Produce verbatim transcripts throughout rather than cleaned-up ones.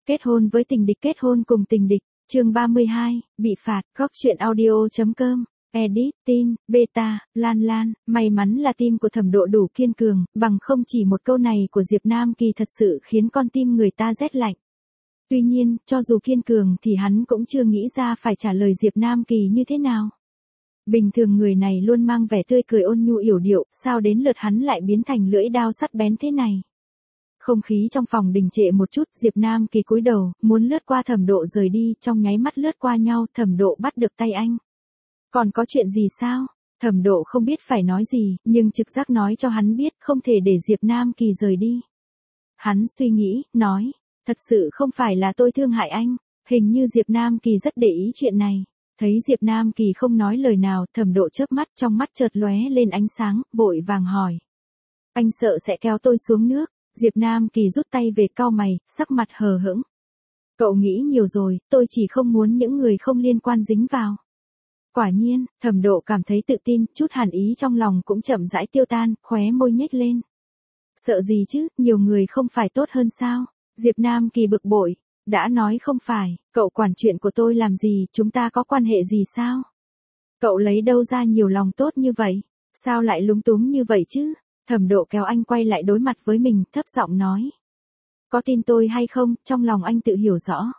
Kết hôn với tình địch, kết hôn cùng tình địch, chương ba mươi hai, bị phạt, góc truyện audio.com, edit, tin, beta, Lan Lan, may mắn là tim của Thẩm Độ đủ kiên cường, bằng không chỉ một câu này của Diệp Nam Kỳ thật sự khiến con tim người ta rét lạnh. Tuy nhiên, cho dù kiên cường thì hắn cũng chưa nghĩ ra phải trả lời Diệp Nam Kỳ như thế nào. Bình thường người này luôn mang vẻ tươi cười ôn nhu yểu điệu, sao đến lượt hắn lại biến thành lưỡi dao sắc bén thế này. Không khí trong phòng đình trệ một chút, Diệp Nam Kỳ cúi đầu, muốn lướt qua Thẩm Độ rời đi, trong nháy mắt lướt qua nhau, Thẩm Độ bắt được tay anh. Còn có chuyện gì sao? Thẩm Độ không biết phải nói gì, nhưng trực giác nói cho hắn biết không thể để Diệp Nam Kỳ rời đi. Hắn suy nghĩ, nói, thật sự không phải là tôi thương hại anh, hình như Diệp Nam Kỳ rất để ý chuyện này. Thấy Diệp Nam Kỳ không nói lời nào, Thẩm Độ chớp mắt, trong mắt chợt lóe lên ánh sáng, vội vàng hỏi. Anh sợ sẽ kéo tôi xuống nước. Diệp Nam Kỳ rút tay về, cau mày, sắc mặt hờ hững. Cậu nghĩ nhiều rồi, tôi chỉ không muốn những người không liên quan dính vào. Quả nhiên, Thẩm Độ cảm thấy tự tin, chút hàn ý trong lòng cũng chậm rãi tiêu tan, khóe môi nhếch lên. Sợ gì chứ, nhiều người không phải tốt hơn sao? Diệp Nam Kỳ bực bội, đã nói không phải, cậu quản chuyện của tôi làm gì, chúng ta có quan hệ gì sao? Cậu lấy đâu ra nhiều lòng tốt như vậy, sao lại lúng túng như vậy chứ? Thẩm Độ kéo anh quay lại đối mặt với mình, thấp giọng nói. Có tin tôi hay không, trong lòng anh tự hiểu rõ.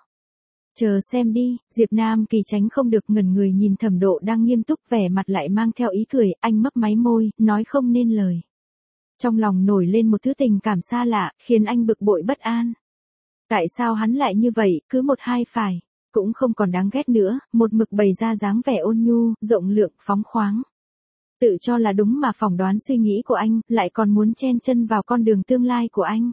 Chờ xem đi, Diệp Nam Kỳ tránh không được ngẩn người nhìn Thẩm Độ đang nghiêm túc, vẻ mặt lại mang theo ý cười, anh mấp máy môi, nói không nên lời. Trong lòng nổi lên một thứ tình cảm xa lạ, khiến anh bực bội bất an. Tại sao hắn lại như vậy, cứ một hai phải, cũng không còn đáng ghét nữa, một mực bày ra dáng vẻ ôn nhu, rộng lượng, phóng khoáng. Tự cho là đúng mà phỏng đoán suy nghĩ của anh, lại còn muốn chen chân vào con đường tương lai của anh.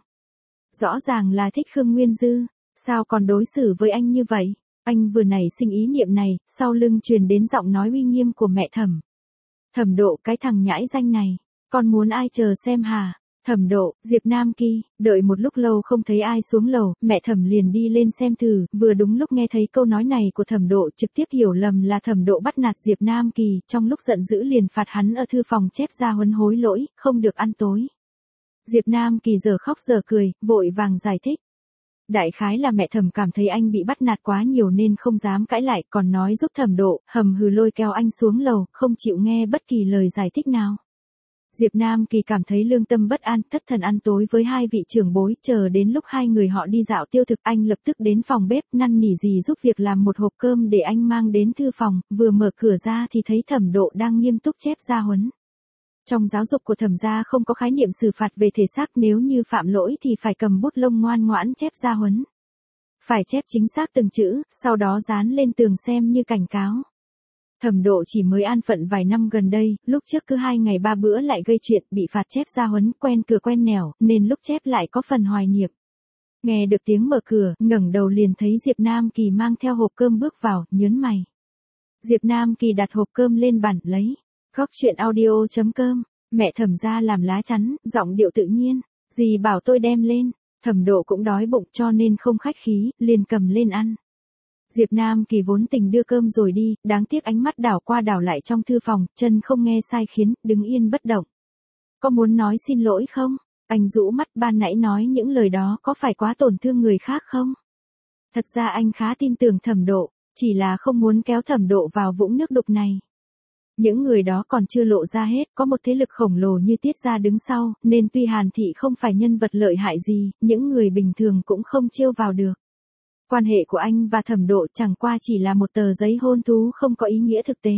Rõ ràng là thích Khương Nguyên Dư, sao còn đối xử với anh như vậy? Anh vừa nảy sinh ý niệm này, sau lưng truyền đến giọng nói uy nghiêm của mẹ Thẩm. Thẩm Độ, cái thằng nhãi danh này, con muốn ai chờ xem hả? Thẩm Độ, Diệp Nam Kỳ, đợi một lúc lâu không thấy ai xuống lầu, mẹ Thẩm liền đi lên xem thử, vừa đúng lúc nghe thấy câu nói này của Thẩm Độ, trực tiếp hiểu lầm là Thẩm Độ bắt nạt Diệp Nam Kỳ, trong lúc giận dữ liền phạt hắn ở thư phòng chép ra huấn hối lỗi, không được ăn tối. Diệp Nam Kỳ giờ khóc giờ cười, vội vàng giải thích. Đại khái là mẹ Thẩm cảm thấy anh bị bắt nạt quá nhiều nên không dám cãi lại, còn nói giúp Thẩm Độ, hầm hừ lôi kéo anh xuống lầu, không chịu nghe bất kỳ lời giải thích nào. Diệp Nam Kỳ cảm thấy lương tâm bất an, thất thần ăn tối với hai vị trưởng bối, chờ đến lúc hai người họ đi dạo tiêu thực, anh lập tức đến phòng bếp, năn nỉ dì giúp việc làm một hộp cơm để anh mang đến thư phòng, vừa mở cửa ra thì thấy Thẩm Độ đang nghiêm túc chép gia huấn. Trong giáo dục của Thẩm gia không có khái niệm xử phạt về thể xác, nếu như phạm lỗi thì phải cầm bút lông ngoan ngoãn chép gia huấn. Phải chép chính xác từng chữ, sau đó dán lên tường xem như cảnh cáo. Thẩm Độ chỉ mới an phận vài năm gần đây, lúc trước cứ hai ngày ba bữa lại gây chuyện, bị phạt chép gia huấn, quen cửa quen nẻo, nên lúc chép lại có phần hoài niệm. Nghe được tiếng mở cửa, ngẩng đầu liền thấy Diệp Nam Kỳ mang theo hộp cơm bước vào, nhớn mày. Diệp Nam Kỳ đặt hộp cơm lên bàn, lấy. Góc truyện audio.com, mẹ Thẩm ra làm lá chắn, giọng điệu tự nhiên, dì bảo tôi đem lên. Thẩm Độ cũng đói bụng cho nên không khách khí, liền cầm lên ăn. Diệp Nam Kỳ vốn tình đưa cơm rồi đi, đáng tiếc ánh mắt đảo qua đảo lại trong thư phòng, chân không nghe sai khiến, đứng yên bất động. Có muốn nói xin lỗi không? Anh rũ mắt, ban nãy nói những lời đó có phải quá tổn thương người khác không? Thật ra anh khá tin tưởng Thẩm Độ, chỉ là không muốn kéo Thẩm Độ vào vũng nước đục này. Những người đó còn chưa lộ ra hết, có một thế lực khổng lồ như Tiết gia đứng sau, nên tuy Hàn Thị không phải nhân vật lợi hại gì, những người bình thường cũng không trêu vào được. Quan hệ của anh và Thẩm Độ chẳng qua chỉ là một tờ giấy hôn thú không có ý nghĩa thực tế.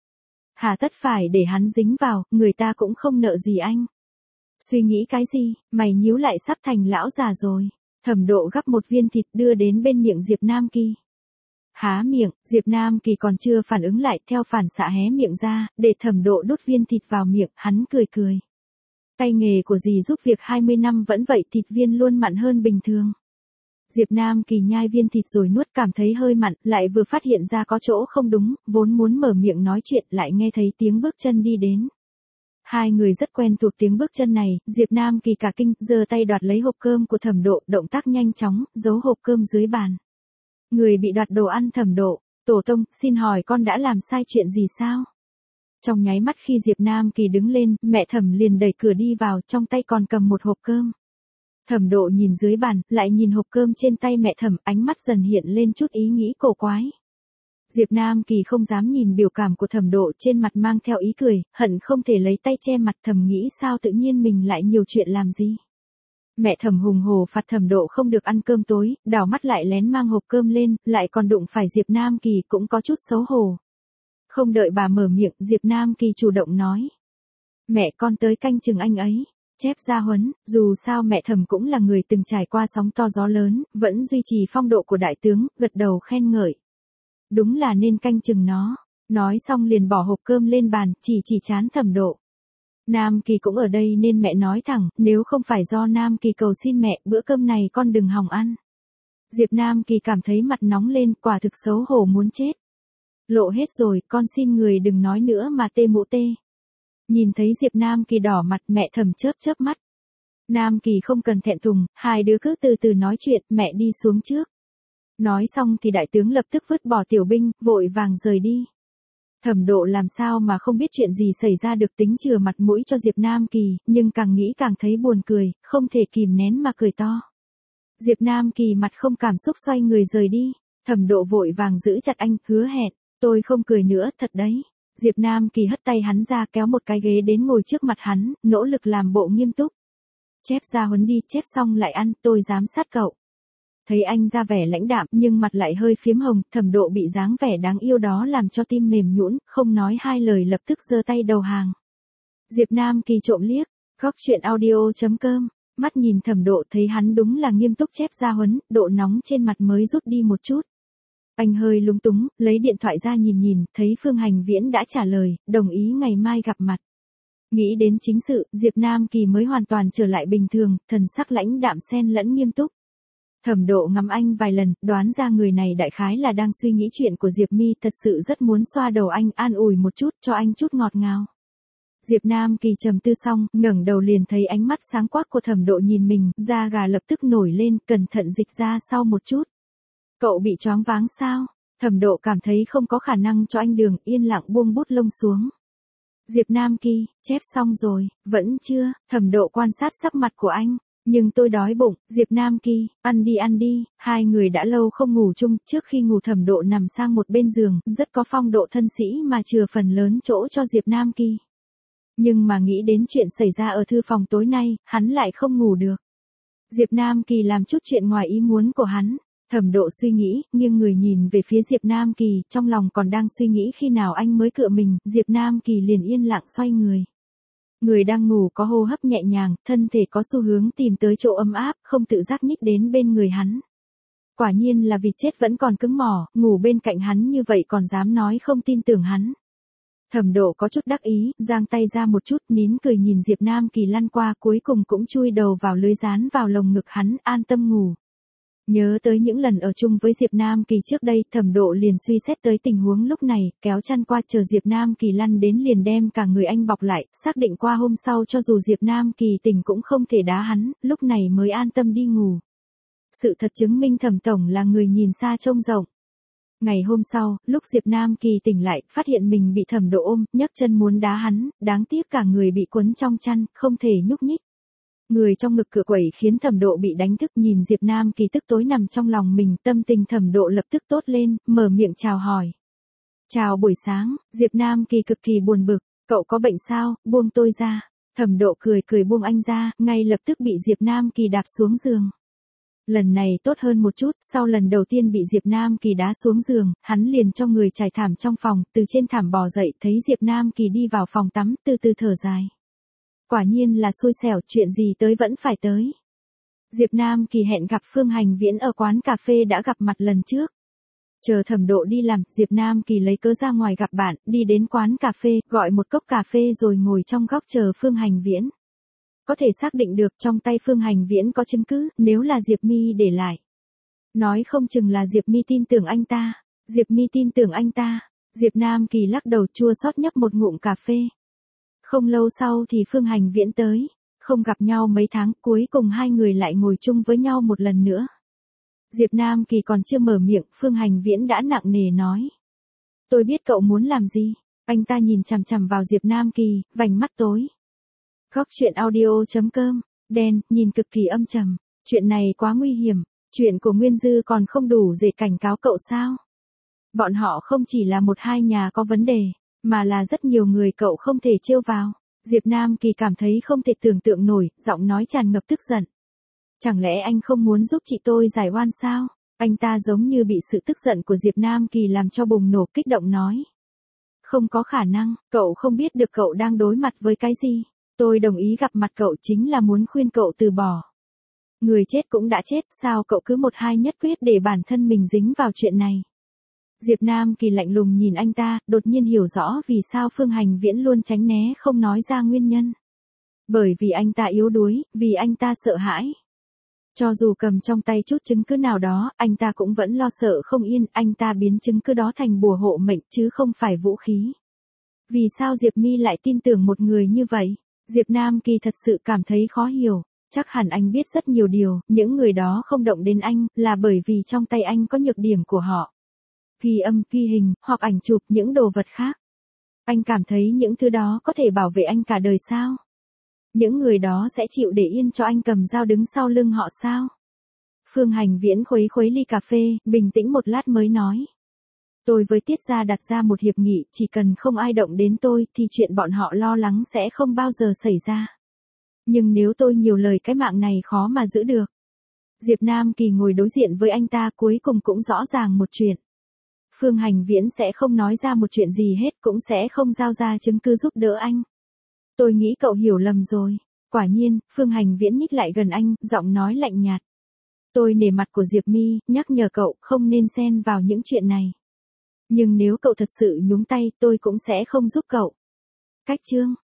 Hà tất phải để hắn dính vào, người ta cũng không nợ gì anh. Suy nghĩ cái gì, mày nhíu lại sắp thành lão già rồi. Thẩm Độ gắp một viên thịt đưa đến bên miệng Diệp Nam Kỳ. Há miệng, Diệp Nam Kỳ còn chưa phản ứng lại, theo phản xạ hé miệng ra, để Thẩm Độ đút viên thịt vào miệng, hắn cười cười. Tay nghề của dì giúp việc hai mươi năm vẫn vậy, thịt viên luôn mặn hơn bình thường. Diệp Nam Kỳ nhai viên thịt rồi nuốt, cảm thấy hơi mặn, lại vừa phát hiện ra có chỗ không đúng, vốn muốn mở miệng nói chuyện, lại nghe thấy tiếng bước chân đi đến. Hai người rất quen thuộc tiếng bước chân này, Diệp Nam Kỳ cả kinh, giơ tay đoạt lấy hộp cơm của Thẩm Độ, động tác nhanh chóng, giấu hộp cơm dưới bàn. Người bị đoạt đồ ăn Thẩm Độ, tổ tông, xin hỏi con đã làm sai chuyện gì sao? Trong nháy mắt khi Diệp Nam Kỳ đứng lên, mẹ Thẩm liền đẩy cửa đi vào, trong tay còn cầm một hộp cơm. Thẩm Độ nhìn dưới bàn, lại nhìn hộp cơm trên tay mẹ Thẩm, ánh mắt dần hiện lên chút ý nghĩ cổ quái. Diệp Nam Kỳ không dám nhìn biểu cảm của Thẩm Độ, trên mặt mang theo ý cười, hận không thể lấy tay che mặt, thầm nghĩ sao tự nhiên mình lại nhiều chuyện làm gì. Mẹ Thẩm hùng hổ phạt Thẩm Độ không được ăn cơm tối, đảo mắt lại lén mang hộp cơm lên, lại còn đụng phải Diệp Nam Kỳ, cũng có chút xấu hổ. Không đợi bà mở miệng, Diệp Nam Kỳ chủ động nói. Mẹ con tới canh chừng anh ấy. Chép gia huấn, dù sao mẹ Thẩm cũng là người từng trải qua sóng to gió lớn, vẫn duy trì phong độ của đại tướng, gật đầu khen ngợi. Đúng là nên canh chừng nó. Nói xong liền bỏ hộp cơm lên bàn, chỉ chỉ chán Thẩm Độ. Nam Kỳ cũng ở đây nên mẹ nói thẳng, nếu không phải do Nam Kỳ cầu xin mẹ, bữa cơm này con đừng hòng ăn. Diệp Nam Kỳ cảm thấy mặt nóng lên, quả thực xấu hổ muốn chết. Lộ hết rồi, con xin người đừng nói nữa mà tê mũ tê. Nhìn thấy Diệp Nam Kỳ đỏ mặt, mẹ Thẩm chớp chớp mắt. Nam Kỳ không cần thẹn thùng, hai đứa cứ từ từ nói chuyện, mẹ đi xuống trước. Nói xong thì đại tướng lập tức vứt bỏ tiểu binh, vội vàng rời đi. Thẩm Độ làm sao mà không biết chuyện gì xảy ra được, tính chừa mặt mũi cho Diệp Nam Kỳ, nhưng càng nghĩ càng thấy buồn cười, không thể kìm nén mà cười to. Diệp Nam Kỳ mặt không cảm xúc xoay người rời đi. Thẩm Độ vội vàng giữ chặt anh, hứa hẹn, tôi không cười nữa, thật đấy. Diệp Nam Kỳ hất tay hắn ra, kéo một cái ghế đến ngồi trước mặt hắn, nỗ lực làm bộ nghiêm túc. Chép gia huấn đi, chép xong lại ăn, tôi giám sát cậu. Thấy anh ra vẻ lãnh đạm nhưng mặt lại hơi phiếm hồng, Thẩm Độ bị dáng vẻ đáng yêu đó làm cho tim mềm nhũn, không nói hai lời lập tức giơ tay đầu hàng. Diệp Nam Kỳ trộm liếc, góc truyện audio chấm com, mắt nhìn Thẩm Độ thấy hắn đúng là nghiêm túc chép gia huấn, độ nóng trên mặt mới rút đi một chút. Anh hơi lúng túng, lấy điện thoại ra nhìn nhìn, thấy Phương Hành Viễn đã trả lời, đồng ý ngày mai gặp mặt. Nghĩ đến chính sự, Diệp Nam Kỳ mới hoàn toàn trở lại bình thường, thần sắc lãnh đạm xen lẫn nghiêm túc. Thẩm Độ ngắm anh vài lần, đoán ra người này đại khái là đang suy nghĩ chuyện của Diệp Mi, thật sự rất muốn xoa đầu anh, an ủi một chút, cho anh chút ngọt ngào. Diệp Nam Kỳ trầm tư xong, ngẩng đầu liền thấy ánh mắt sáng quắc của Thẩm Độ nhìn mình, da gà lập tức nổi lên, cẩn thận dịch ra sau một chút. Cậu bị choáng váng sao? Thẩm Độ cảm thấy không có khả năng cho anh đường, yên lặng buông bút lông xuống. Diệp Nam Kỳ, chép xong rồi, vẫn chưa? Thẩm Độ quan sát sắc mặt của anh. Nhưng tôi đói bụng, Diệp Nam Kỳ, ăn đi ăn đi, hai người đã lâu không ngủ chung, trước khi ngủ Thẩm Độ nằm sang một bên giường, rất có phong độ thân sĩ mà chừa phần lớn chỗ cho Diệp Nam Kỳ. Nhưng mà nghĩ đến chuyện xảy ra ở thư phòng tối nay, hắn lại không ngủ được. Diệp Nam Kỳ làm chút chuyện ngoài ý muốn của hắn. Thẩm Độ suy nghĩ, nhưng người nhìn về phía Diệp Nam Kỳ, trong lòng còn đang suy nghĩ khi nào anh mới cựa mình, Diệp Nam Kỳ liền yên lặng xoay người. Người đang ngủ có hô hấp nhẹ nhàng, thân thể có xu hướng tìm tới chỗ ấm áp, không tự giác nhích đến bên người hắn. Quả nhiên là vịt chết vẫn còn cứng mỏ, ngủ bên cạnh hắn như vậy còn dám nói không tin tưởng hắn. Thẩm Độ có chút đắc ý, giang tay ra một chút, nín cười nhìn Diệp Nam Kỳ lăn qua, cuối cùng cũng chui đầu vào lưới dán vào lồng ngực hắn, an tâm ngủ. Nhớ tới những lần ở chung với Diệp Nam Kỳ trước đây, Thẩm Độ liền suy xét tới tình huống lúc này, kéo chăn qua chờ Diệp Nam Kỳ lăn đến liền đem cả người anh bọc lại, xác định qua hôm sau cho dù Diệp Nam Kỳ tỉnh cũng không thể đá hắn, lúc này mới an tâm đi ngủ. Sự thật chứng minh Thẩm tổng là người nhìn xa trông rộng. Ngày hôm sau, lúc Diệp Nam Kỳ tỉnh lại, phát hiện mình bị Thẩm Độ ôm, nhấc chân muốn đá hắn, đáng tiếc cả người bị quấn trong chăn, không thể nhúc nhích. Người trong ngực cựa quẩy khiến Thẩm Độ bị đánh thức, nhìn Diệp Nam Kỳ tức tối nằm trong lòng mình, tâm tình Thẩm Độ lập tức tốt lên, mở miệng chào hỏi. Chào buổi sáng, Diệp Nam Kỳ cực kỳ buồn bực, cậu có bệnh sao, buông tôi ra. Thẩm Độ cười cười buông anh ra, ngay lập tức bị Diệp Nam Kỳ đạp xuống giường. Lần này tốt hơn một chút, sau lần đầu tiên bị Diệp Nam Kỳ đá xuống giường, hắn liền cho người trải thảm trong phòng, từ trên thảm bò dậy, thấy Diệp Nam Kỳ đi vào phòng tắm, từ từ thở dài. Quả nhiên là xui xẻo, chuyện gì tới vẫn phải tới. Diệp Nam Kỳ hẹn gặp Phương Hành Viễn ở quán cà phê đã gặp mặt lần trước. Chờ Thẩm Độ đi làm, Diệp Nam Kỳ lấy cớ ra ngoài gặp bạn, đi đến quán cà phê, gọi một cốc cà phê rồi ngồi trong góc chờ Phương Hành Viễn. Có thể xác định được trong tay Phương Hành Viễn có chứng cứ, nếu là Diệp Mi để lại. Nói không chừng là Diệp Mi tin tưởng anh ta. Diệp Mi tin tưởng anh ta. Diệp Nam Kỳ lắc đầu chua xót nhấp một ngụm cà phê. Không lâu sau thì Phương Hành Viễn tới. Không gặp nhau mấy tháng, cuối cùng hai người lại ngồi chung với nhau một lần nữa. Diệp Nam Kỳ còn chưa mở miệng, Phương Hành Viễn đã nặng nề nói. Tôi biết cậu muốn làm gì. Anh ta nhìn chằm chằm vào Diệp Nam Kỳ, vành mắt tối. Góc truyện audio chấm com đen, nhìn cực kỳ âm trầm. Chuyện này quá nguy hiểm, chuyện của Nguyên Dư còn không đủ để cảnh cáo cậu sao? Bọn họ không chỉ là một hai nhà có vấn đề, mà là rất nhiều người cậu không thể trêu vào. Diệp Nam Kỳ cảm thấy không thể tưởng tượng nổi, giọng nói tràn ngập tức giận. Chẳng lẽ anh không muốn giúp chị tôi giải oan sao? Anh ta giống như bị sự tức giận của Diệp Nam Kỳ làm cho bùng nổ, kích động nói. Không có khả năng, cậu không biết được cậu đang đối mặt với cái gì. Tôi đồng ý gặp mặt cậu chính là muốn khuyên cậu từ bỏ. Người chết cũng đã chết, sao cậu cứ một hai nhất quyết để bản thân mình dính vào chuyện này? Diệp Nam Kỳ lạnh lùng nhìn anh ta, đột nhiên hiểu rõ vì sao Phương Hành Viễn luôn tránh né không nói ra nguyên nhân. Bởi vì anh ta yếu đuối, vì anh ta sợ hãi. Cho dù cầm trong tay chút chứng cứ nào đó, anh ta cũng vẫn lo sợ không yên, anh ta biến chứng cứ đó thành bùa hộ mệnh chứ không phải vũ khí. Vì sao Diệp Mi lại tin tưởng một người như vậy? Diệp Nam Kỳ thật sự cảm thấy khó hiểu. Chắc hẳn anh biết rất nhiều điều, những người đó không động đến anh, là bởi vì trong tay anh có nhược điểm của họ. Ghi âm, ghi hình, hoặc ảnh chụp những đồ vật khác. Anh cảm thấy những thứ đó có thể bảo vệ anh cả đời sao? Những người đó sẽ chịu để yên cho anh cầm dao đứng sau lưng họ sao? Phương Hành Viễn khuấy khuấy ly cà phê, bình tĩnh một lát mới nói. Tôi với Tiết Gia đặt ra một hiệp nghị, chỉ cần không ai động đến tôi thì chuyện bọn họ lo lắng sẽ không bao giờ xảy ra. Nhưng nếu tôi nhiều lời cái mạng này khó mà giữ được. Diệp Nam Kỳ ngồi đối diện với anh ta, cuối cùng cũng rõ ràng một chuyện. Phương Hành Viễn sẽ không nói ra một chuyện gì hết, cũng sẽ không giao ra chứng cứ giúp đỡ anh. Tôi nghĩ cậu hiểu lầm rồi. Quả nhiên, Phương Hành Viễn nhích lại gần anh, giọng nói lạnh nhạt. Tôi nể mặt của Diệp Mi, nhắc nhở cậu không nên xen vào những chuyện này. Nhưng nếu cậu thật sự nhúng tay, tôi cũng sẽ không giúp cậu. Cách chương